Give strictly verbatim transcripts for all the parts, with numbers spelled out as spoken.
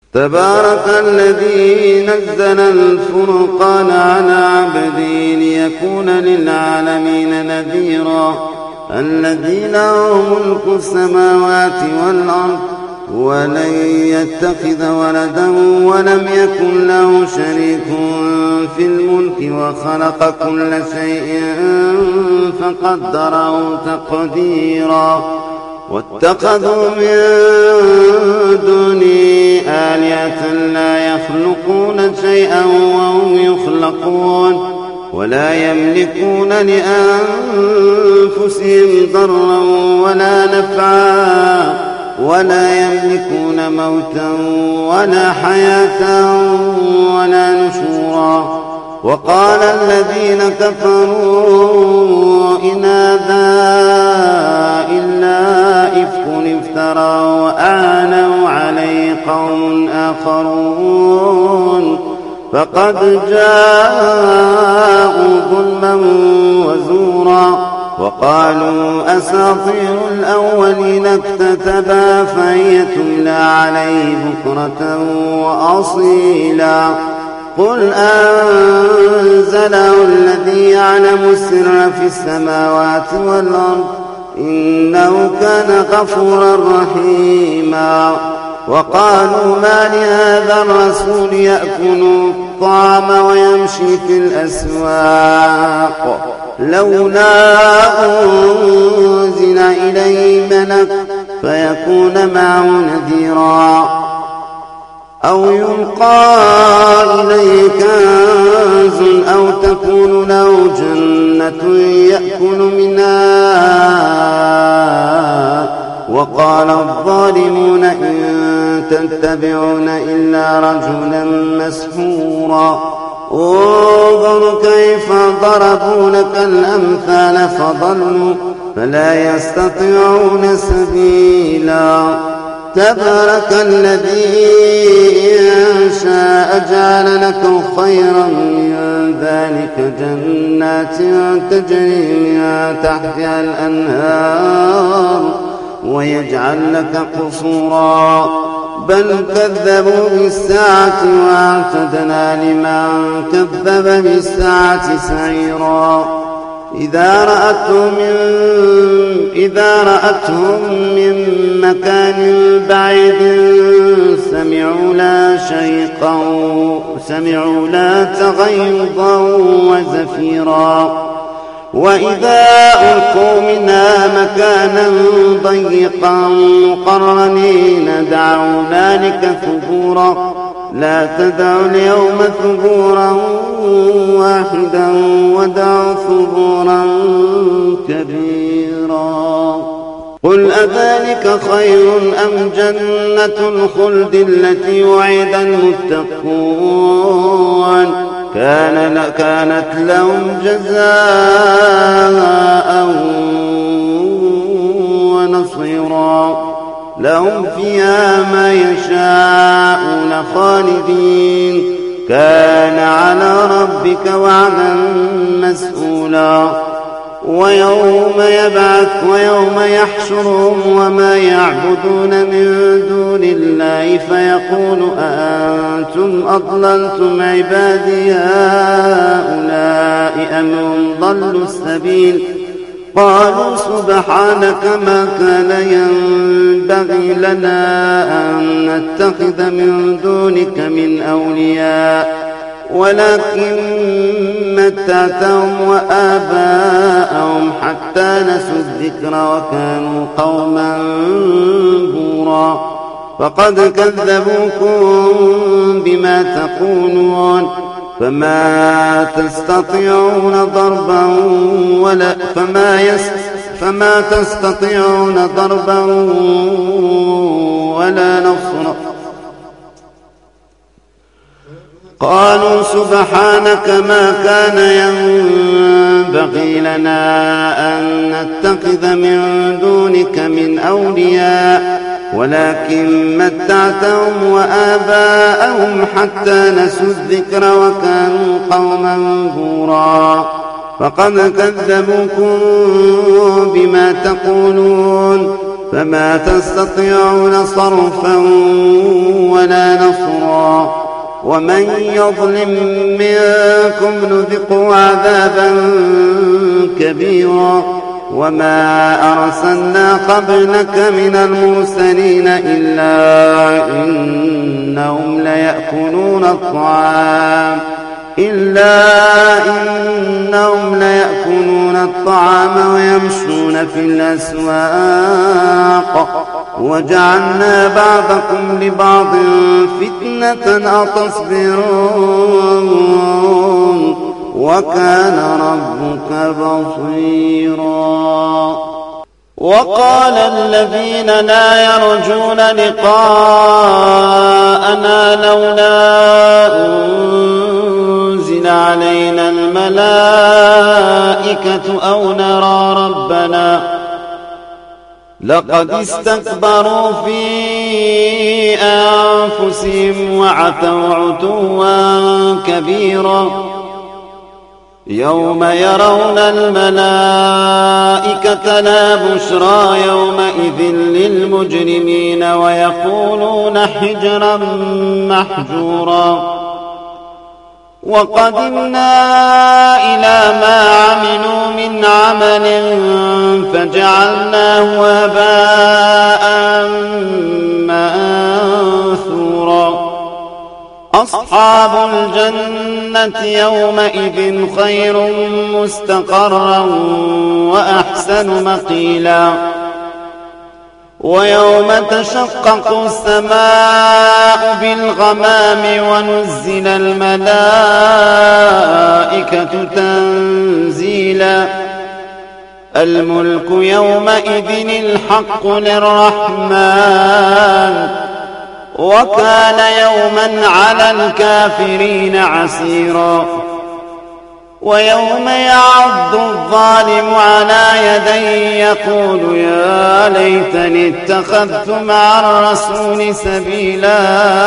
تبارك الذي نزل الفرقان على عبده ليكون للعالمين نذيرا الذي له ملك السماوات والأرض ولن يتخذ ولدا ولم يكن له شريك في الملك وخلق كل شيء فقدره تقديرا واتخذوا من دونه آلهة لا يخلقون شيئا وهم يخلقون ولا يملكون لأنفسهم ضرا ولا نفعا ولا يملكون موتا ولا حياة ولا نشورا وقال الذين كفروا إن هذا إلا إفك افترى وأعانوا عليه قوم آخرون فقد جاءوا ظلما وزورا وقالوا أساطير الأولين اكتتبا فهي تملى عليه بكرة وأصيلا قل أنزله الذي يعلم السر في السماوات والأرض إنه كان غفورا رحيما وقالوا ما لهذا الرسول يأكل الطعام ويمشي في الأسواق لولا أنزل إليه ملك فيكون معه نذيرا أو يلقى إليه كنز أو تكون له جنة يأكل منها وقال الظالمون إن تتبعون إلا رجلا مسحورا انظر كيف ضربوا لك الأمثال فضلوا فلا يستطيعون سبيلا تبارك الذي إن شاء جعل لكم خيرا من ذلك جنات تجري من تحتها الأنهار ويجعل لك قصورا بل كذبوا بالساعة واعتدنا لمن كذب بالساعة سعيرا إذا رأتهم من, إذا رأتهم من مكان بعيد سمعوا لا شيقا سمعوا لا تغيظا وزفيرا وإذا ألقوا منها مكانا ضيقا مقرنين دعوا ذلك ثبورا لا تدعوا اليوم ثبورا واحدا ودعوا ثبورا كبيرا قل أذلك خير أم جنة الخلد التي وعد المتقون كان كانت لهم جزاء ونصيرا لهم فيها ما يشاءون خالدين كان على ربك وعدا مسئولا ويوم يبعث ويوم يحشرهم وما يعبدون من دون الله فيقول أأنتم أضللتم عبادي هؤلاء أم هم ضلوا السبيل قالوا سبحانك ما كان ينبغي لنا أن نتخذ من دونك من أولياء ولكن متعتهم وآباءهم حتى نسوا الذكر وكانوا قوما بورا فقد كذبوكم بما تقولون فما تستطيعون ضربا ولا فما يس فما تستطيعون ضربا ولا نصرا قالوا سبحانك ما كان ينبغي لنا أن نتخذ من دونك من أولياء ولكن متعتهم وآباءهم حتى نسوا الذكر وكانوا قوما بورا فقد كذبوكم بما تقولون فما تستطيعون صرفا ولا نصرا ومن يظلم منكم نذقه عذابا كبيرا وما أرسلنا قبلك من المرسلين إلا إنهم ليأكلون الطعام إلا إنهم ليأكلون الطعام ويمشون في الأسواق وجعلنا بعضكم لبعض فتنة أتصبرون وكان ربك بصيرا. وقال الذين لا يرجون لقاءنا لولا أنزل علينا الملائكة أو نرى ربنا لقد استكبروا في أنفسهم وعتوا عتوا كبيرا يوم يرون الملائكة لا بشرى يومئذ للمجرمين ويقولون حجرا محجورا. وقدمنا إلى ما عملوا من عمل فجعلناه هباء منثورا. أصحاب الجنة يومئذ خير مستقرا وأحسن مقيلا. ويوم تشقق السماء بالغمام ونزل الملائكة تنزيلا. الملك يومئذ الحق للرحمن وكان يوما على الكافرين عسيرا. ويوم يعض الظالم على يديه يقول يا ليتني اتخذت مع الرسول سبيلا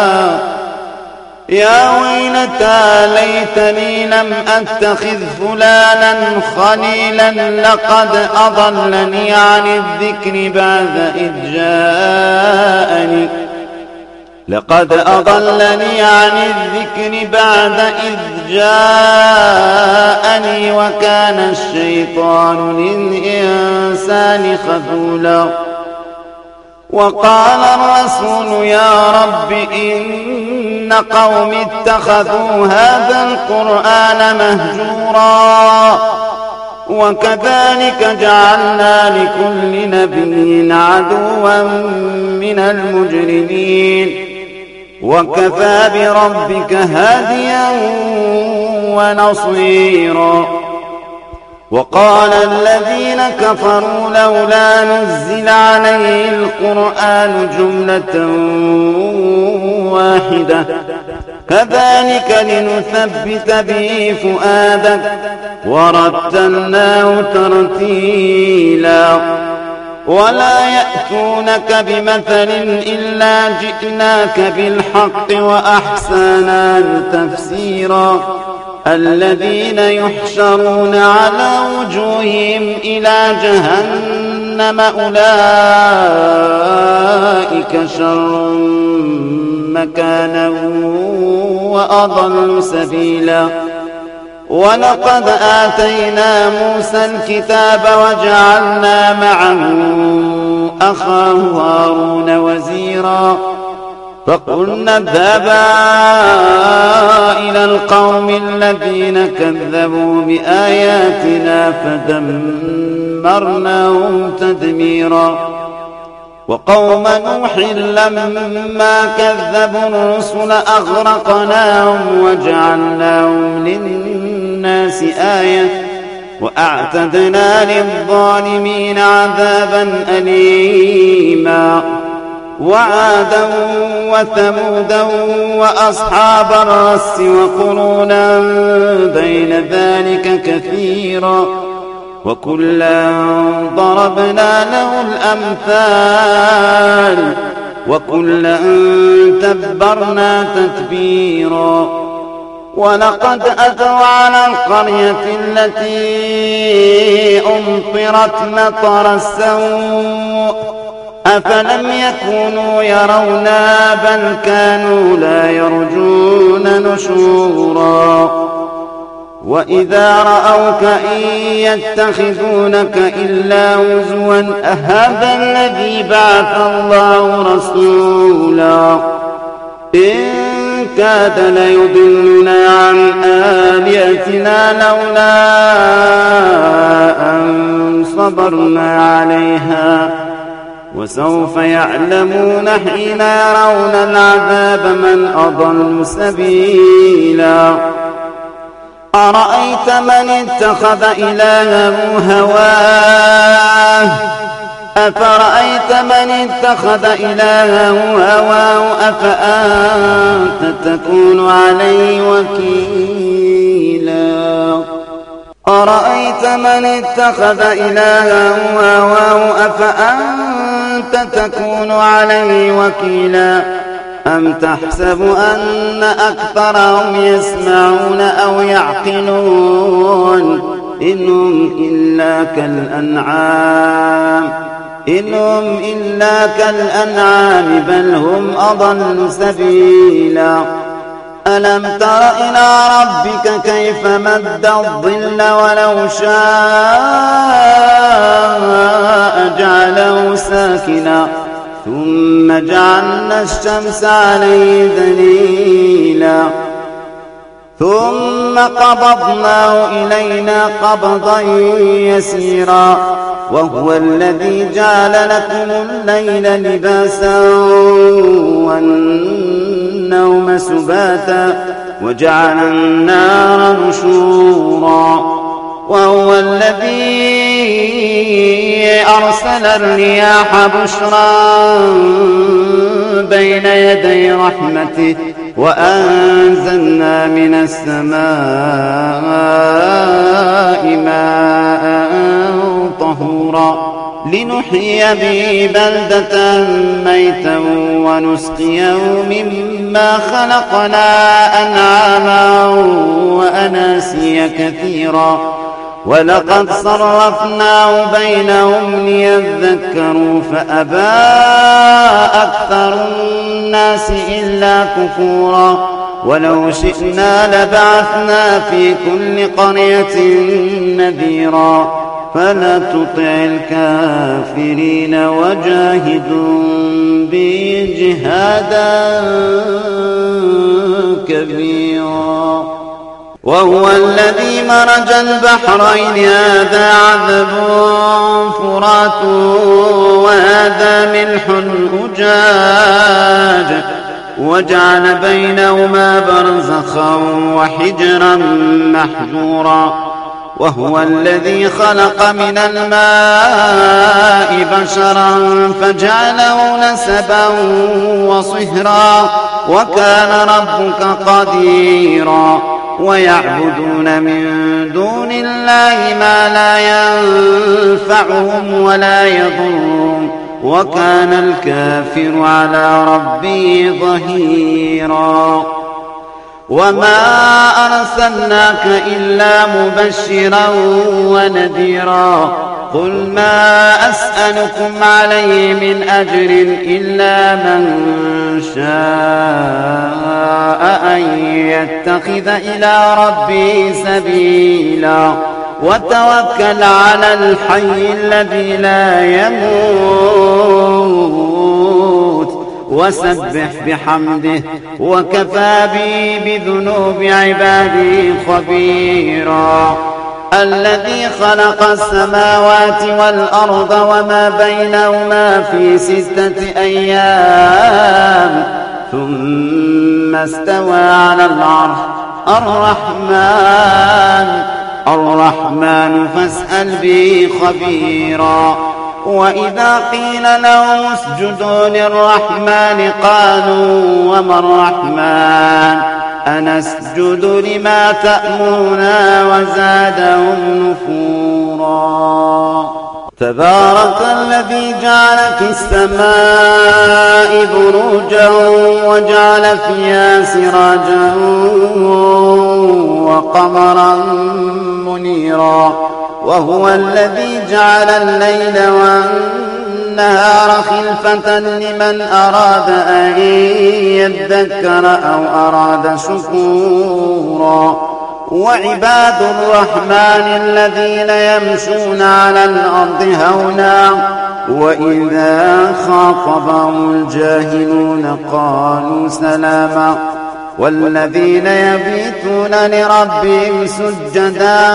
يا ويلتى ليتني لم أتخذ فلانا خليلا لقد أضلني عن الذكر بعد إذ جاءني لقد أضلني عن الذكر بعد إذ جاءني وكان الشيطان للإنسان خذولا. وقال الرسول يا رب إن قوم اتخذوا هذا القرآن مهجورا وكذلك جعلنا لكل نبي عدوا من المجرمين وكفى بربك هاديا ونصيرا. وقال الذين كفروا لولا نزل عليه القرآن جملة واحدة كذلك لنثبت به فؤادك ورتلناه ترتيلا. ولا يأتونك بمثل إلا جئناك بالحق وأحسنا تفسيرا. الذين يحشرون على وجوههم إلى جهنم أولئك شر مكانا وأضل سبيلا. ولقد آتينا موسى الكتاب وجعلنا معه أخاه هارون وزيرا. فقلنا اذهبا إلى القوم الذين كذبوا بآياتنا فدمرناهم تدميرا. وقوم نوح لما كذبوا الرسل أغرقناهم وجعلناهم للناس آية وأعتدنا للظالمين عذابا أليما. وعادا وثمودا وأصحاب الرس وقرونا بين ذلك كثيرا وكلا ضربنا له الأمثال وكلا تبرنا تتبيرا. ولقد أتوا على القرية التي أمطرت مطر السوء أفلم يكونوا يرونا بل كانوا لا يرجون نشورا وإذا رأوك إن يتخذونك إلا هزوا أهذا الذي بعث الله رسولا إن كاد ليضلنا عن آلهتنا لولا أن صبرنا عليها وسوف يعلمون حين يرون العذاب من أضل سبيلا أرأيت من اتخذ إلهه هواه أفرأيت من اتخذ إلهه هواه أفأنت تكون عليه وكيلا أرأيت من اتخذ إلهه هواه أفأنت تكون عليه وكيلا أم تحسب أن أكثرهم يسمعون أو يعقلون إنهم إلا كالأنعام إنهم إلا كالأنعام بل هم أضل سبيلا ألم تر إلى ربك كيف مد الظل ولو شاء جعله ساكنا ثم جعلنا الشمس عليه دليلا ثم قبضناه إلينا قبضا يسيرا وهو الذي جعل لكم الليل لباسا والنوم سباتا وجعل النار نشورا وهو الذي أرسل الرياح بشرا بين يدي رحمته وأنزلنا من السماء ماء طهورا لنحيي به بلدة ميتا ونسقيه مما خلقنا أنعاما وأناسيا كثيرا ولقد صرفناه بينهم ليذكروا فأبى أكثر الناس إلا كفورا ولو شئنا لبعثنا في كل قرية نذيرا فلا تطع الكافرين وجاهدوا به جهادا كبيرا وهو الذي مرج البحرين هذا عذب فرات وهذا ملح أجاج وجعل بينهما برزخا وحجرا محجورا وهو الذي خلق من الماء بشرا فجعله نسبا وصهرا وكان ربك قديرا ويعبدون من دون الله ما لا ينفعهم ولا يضرهم وكان الكافر على ربه ظهيرا وما أرسلناك إلا مبشرا ونذيرا قل ما أسألكم عليه من أجر إلا من شاء أن يتخذ إلى ربه سبيلا وتوكل على الحي الذي لا يموت وسبح بحمده وكفى به بذنوب عباده خبيرا الذي خلق السماوات والأرض وما بينهما في ستة أيام ثم استوى على العرش الرحمن الرحمن فاسأل به خبيرا وإذا قيل لهم اسجدوا للرحمن قالوا وما الرحمن أنسجد لما تأمرنا وزادهم نفورا تبارك الذي جعل في السماء بروجا وجعل فيها سراجا وقمرا منيرا وهو الذي جعل الليل والنهار النهار خلفة لمن أراد أن يذكر أو أراد شكورا وعباد الرحمن الذين يمشون على الأرض هونا وإذا خاطبهم الجاهلون قالوا سلاما والذين يبيتون لربهم سجدا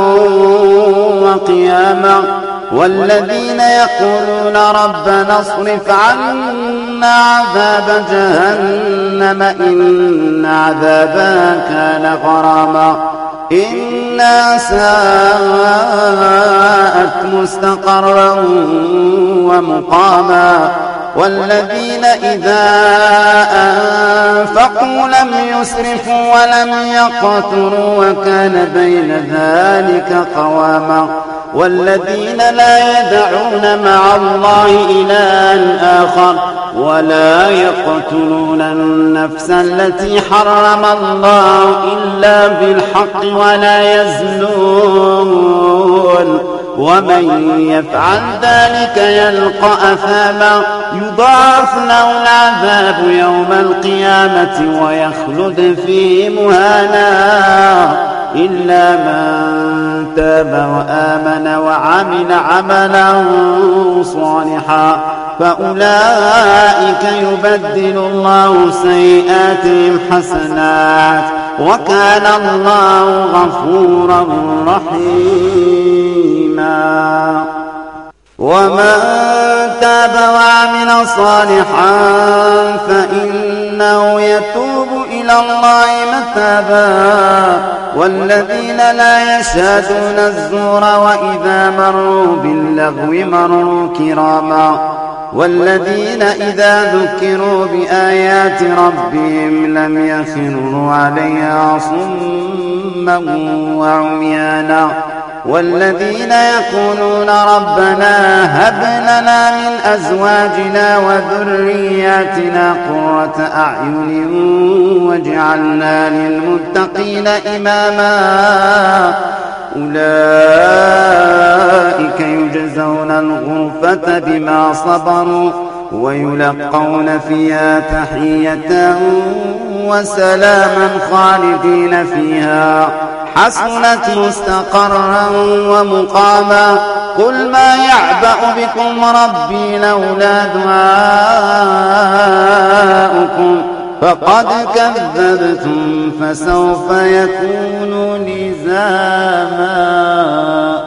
وقياما والذين يقولون ربنا اصرف عنا عذاب جهنم إن عذابها كان غراما إنها ساءت مستقرا ومقاما والذين إذا أنفقوا لم يسرفوا ولم يقتروا وكان بين ذلك قواما والذين لا يدعون مع الله إلها آخر ولا يقتلون النفس التي حرم الله إلا بالحق ولا يزنون ومن يفعل ذلك يلقى أثاما يضاعف له العذاب يوم القيامة ويخلد فيه مهانا إلا من تاب وآمن وعمل عملا صالحا فأولئك يبدل الله سيئاتهم حسنات وكان الله غفورا رحيما ومن تاب وعمل صالحا فإنه يتوب إلى الله متابا والذين لا يشهدون الزور وإذا مروا باللغو مروا كراما والذين إذا ذكروا بآيات ربهم لم يخروا عليها صما وعميانا والذين يقولون ربنا هب لنا من أزواجنا وذرياتنا قرة أعين واجعلنا للمتقين إماما أولئك يجزون الغرفة بما صبروا ويلقون فيها تحية وسلاما خالدين فيها حسنت مستقرا ومقاما قل ما يعبأ بكم ربي لولا دعاؤكم فقد كذبتم فسوف يكون لزاما.